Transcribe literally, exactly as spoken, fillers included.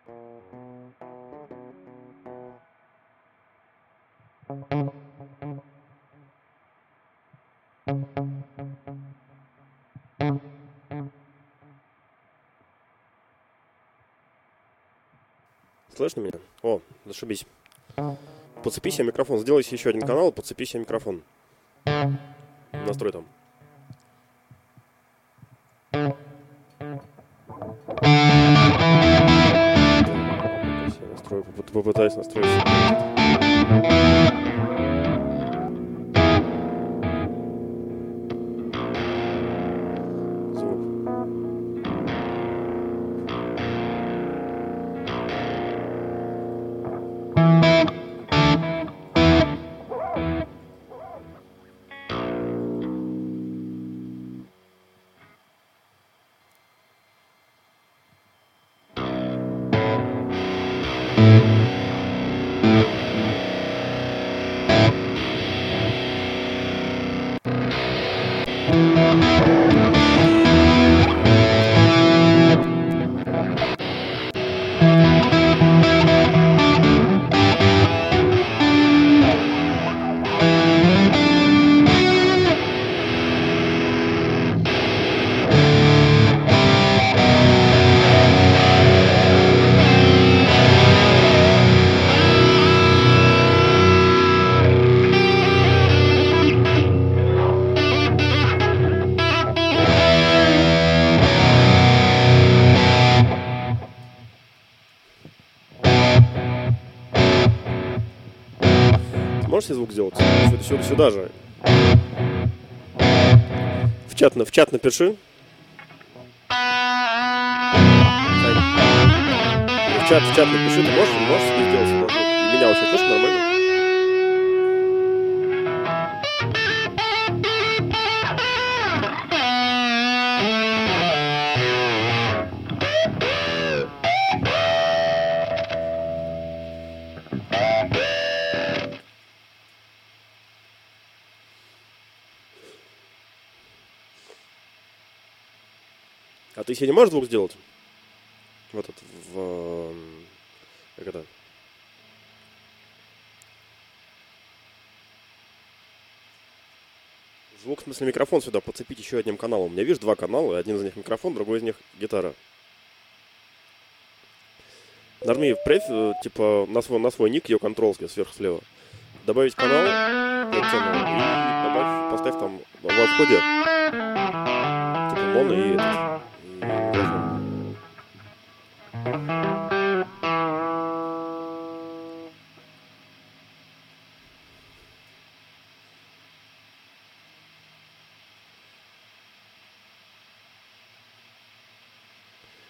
Слышно меня? О, зашибись. Подцепи себе микрофон. Сделай себе еще один канал, подцепи себе микрофон. Настрой там. Настрой, попытайся настроить. Можешь себе звук сделать? Сюда, сюда, сюда же. В чат, в чат напиши. В чат, в чат напиши. Ты можешь, можешь себе сделать сюда звук? И меня вообще слышно нормально? А ты себе не можешь звук сделать? Вот этот, в... Как это? Звук, в смысле, микрофон сюда подцепить еще одним каналом. У меня, видишь, два канала. Один из них микрофон, другой из них гитара. Нажми вправь, типа, на свой, на свой ник, ее контрол сверху слева. Добавить канал, и добавь, поставь там во входе, типа, моно и этот. И